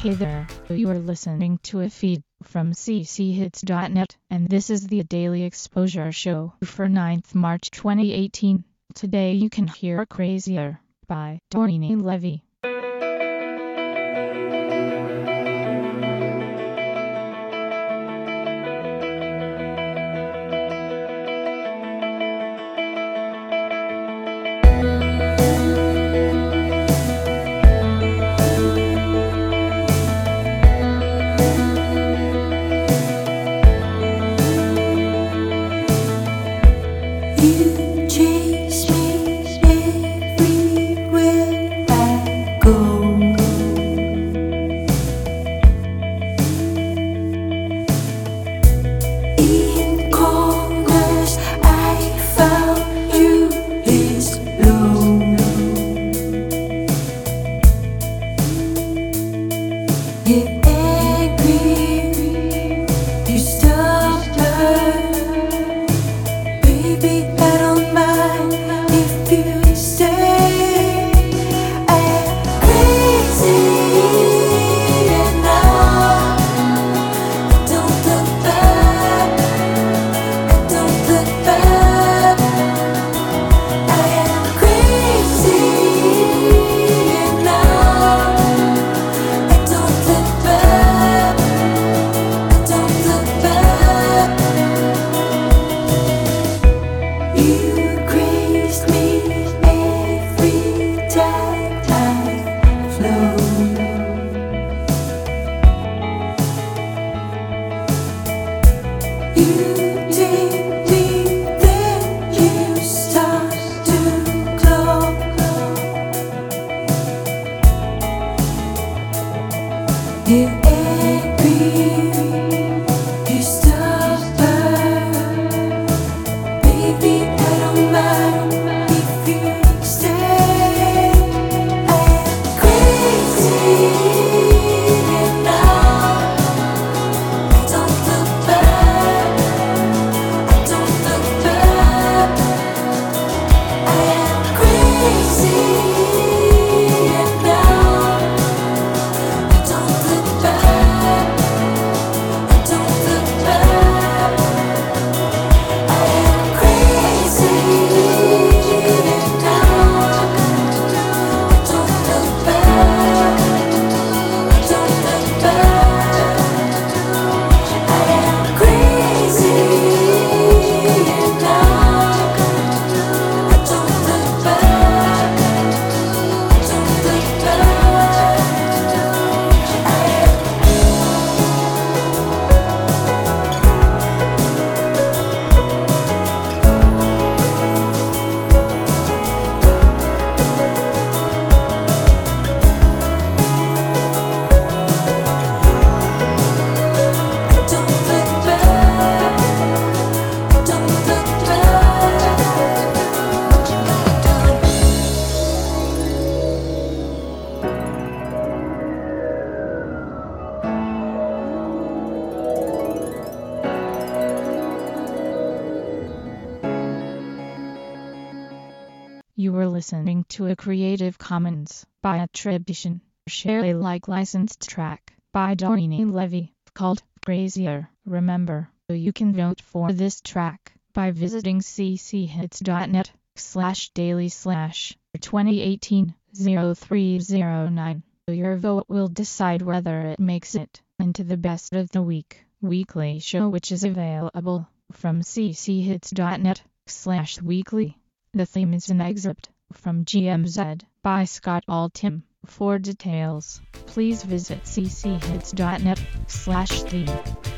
Hey there, you are listening to a feed from cchits.net, and this is the Daily Exposure Show for 9th March 2018. Today you can hear Crazier by Doreen Levy. You chase me everywhere I go. In corners I found you this low. Get angry, you stubborn. Baby, I don't mind if you stay. I'm crazy and now I don't look back. I don't look back. I am crazy and now I don't look back. I don't look back. You graced me every time I flow. You take me, then you start to glow. You're angry, you stubborn. Baby, I don't mind if you stay. I'm crazy and now I don't look back. I don't look back. I am crazy and now I don't look back. I don't look back. I am crazy and now I don't look back. I don't look back. I am crazy and now I don't look back. I don't look back. I don't look back. I don't look back. You were listening to a Creative Commons by attribution, share Alike licensed track by Doreen Levy called Crazier. Remember, you can vote for this track by visiting cchits.net/daily/2018-0309. Your vote will decide whether it makes it into the Best of the Week weekly show, which is available from cchits.net/weekly. The theme is an excerpt from GMZ by Scott Altham. For details, please visit cchits.net/theme.